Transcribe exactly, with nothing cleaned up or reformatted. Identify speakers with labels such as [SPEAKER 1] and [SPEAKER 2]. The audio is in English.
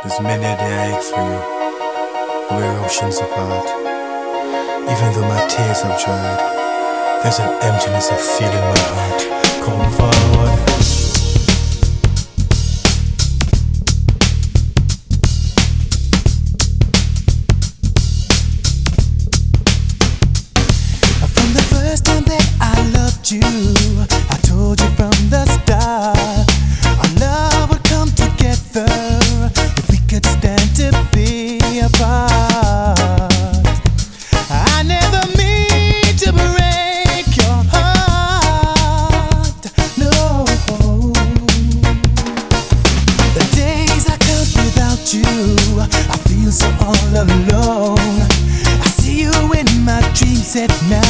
[SPEAKER 1] There's many a day I ache for you, but we're oceans apart. Even though my tears have dried, there's an emptiness I feel in my heart. Come forward.
[SPEAKER 2] From the first time that I loved you, I told you from the start, our love would come together if we could stand to be apart. I never mean to break your heart, no. The days I count without you, I feel so all alone. I see you in my dreams at night.